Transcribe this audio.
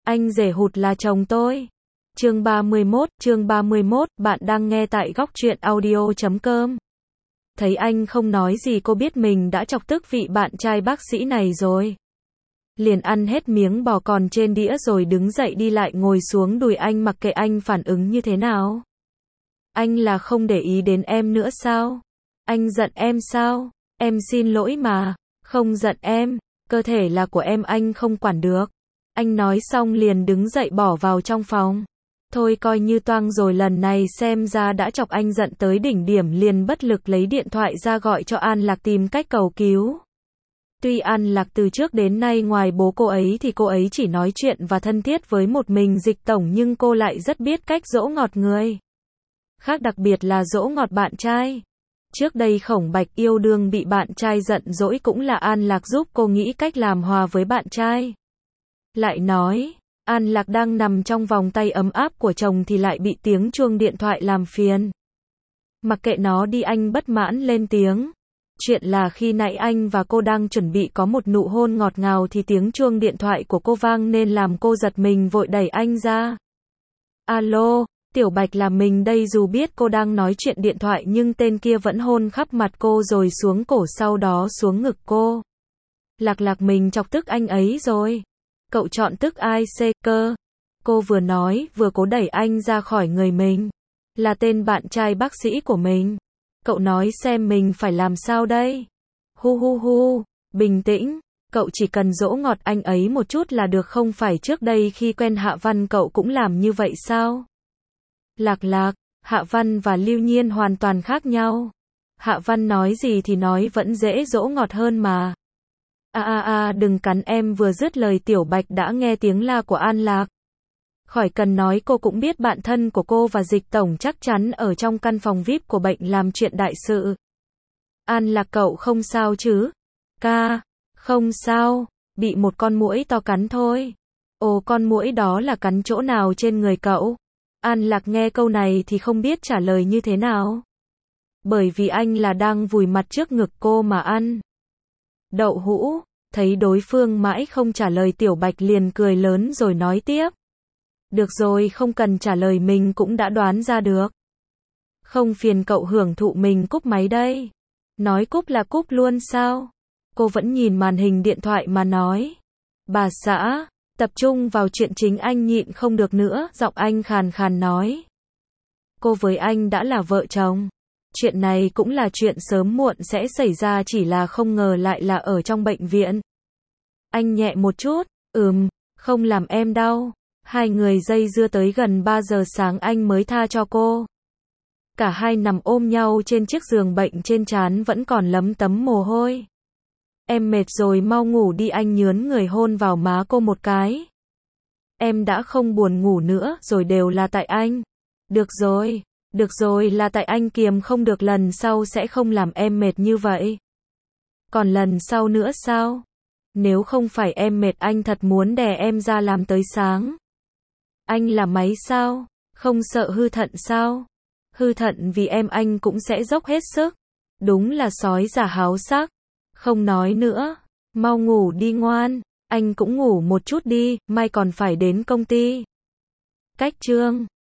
Anh rể hụt là chồng tôi. Chương 31, bạn đang nghe tại góc truyện audio.com. Thấy anh không nói gì, cô biết mình đã chọc tức vị bạn trai bác sĩ này rồi. Liền ăn hết miếng bò còn trên đĩa rồi đứng dậy đi lại ngồi xuống đùi anh, mặc kệ anh phản ứng như thế nào. Anh là không để ý đến em nữa sao? Anh giận em sao? Em xin lỗi mà. Không giận em, cơ thể là của em, anh không quản được. Anh nói xong liền đứng dậy bỏ vào trong phòng. Thôi coi như toang rồi, lần này xem ra đã chọc anh giận tới đỉnh điểm, liền bất lực lấy điện thoại ra gọi cho An Lạc tìm cách cầu cứu. Tuy An Lạc từ trước đến nay ngoài bố cô ấy thì cô ấy chỉ nói chuyện và thân thiết với một mình Dịch Tổng, nhưng cô lại rất biết cách dỗ ngọt người khác, đặc biệt là dỗ ngọt bạn trai. Trước đây Khổng Bạch yêu đương bị bạn trai giận dỗi cũng là An Lạc giúp cô nghĩ cách làm hòa với bạn trai. Lại nói, An Lạc đang nằm trong vòng tay ấm áp của chồng thì lại bị tiếng chuông điện thoại làm phiền. Mặc kệ nó đi, anh bất mãn lên tiếng. Chuyện là khi nãy anh và cô đang chuẩn bị có một nụ hôn ngọt ngào thì tiếng chuông điện thoại của cô vang nên làm cô giật mình, vội đẩy anh ra. Alo, Tiểu Bạch là mình đây. Dù biết cô đang nói chuyện điện thoại nhưng tên kia vẫn hôn khắp mặt cô rồi xuống cổ, sau đó xuống ngực cô. Lạc, mình chọc tức anh ấy rồi. Cậu chọn tức ai cơ? Cô vừa nói vừa cố đẩy anh ra khỏi người mình. Là tên bạn trai bác sĩ của mình. Cậu nói xem mình phải làm sao đây? Hu, bình tĩnh. Cậu chỉ cần dỗ ngọt anh ấy một chút là được, không phải trước đây khi quen Hạ Văn cậu cũng làm như vậy sao? Lạc, Hạ Văn và Lưu Nhiên hoàn toàn khác nhau. Hạ Văn nói gì thì nói, vẫn dễ dỗ ngọt hơn mà. Đừng cắn em. Vừa dứt lời, Tiểu Bạch đã nghe tiếng la của An Lạc. Khỏi cần nói, cô cũng biết bạn thân của cô và Dịch Tổng chắc chắn ở trong căn phòng VIP của bệnh làm chuyện đại sự. An Lạc, cậu không sao chứ? Ca, không sao, bị một con muỗi to cắn thôi. Ồ, con muỗi đó là cắn chỗ nào trên người cậu? An Lạc nghe câu này thì không biết trả lời như thế nào. Bởi vì anh là đang vùi mặt trước ngực cô mà ăn đậu hũ. Thấy đối phương mãi không trả lời, Tiểu Bạch liền cười lớn rồi nói tiếp. Được rồi, không cần trả lời, mình cũng đã đoán ra được. Không phiền cậu hưởng thụ, mình cúp máy đây. Nói cúp là cúp luôn sao? Cô vẫn nhìn màn hình điện thoại mà nói. Bà xã, tập trung vào chuyện chính. Anh nhịn không được nữa, giọng anh khàn khàn nói. Cô với anh đã là vợ chồng. Chuyện này cũng là chuyện sớm muộn sẽ xảy ra, chỉ là không ngờ lại là ở trong bệnh viện. Anh nhẹ một chút, không làm em đau. Hai người dây dưa tới gần 3 giờ sáng anh mới tha cho cô. Cả hai nằm ôm nhau trên chiếc giường bệnh, trên trán vẫn còn lấm tấm mồ hôi. Em mệt rồi, mau ngủ đi. Anh nhướn người hôn vào má cô một cái. Em đã không buồn ngủ nữa rồi, đều là tại anh. Được rồi, là tại anh kiềm không được, lần sau sẽ không làm em mệt như vậy. Còn lần sau nữa sao? Nếu không phải em mệt, anh thật muốn đè em ra làm tới sáng. Anh là máy sao? Không sợ hư thận sao? Hư thận vì em, anh cũng sẽ dốc hết sức. Đúng là sói già háo sắc. Không nói nữa, mau ngủ đi ngoan. Anh cũng ngủ một chút đi, mai còn phải đến công ty. Cách chương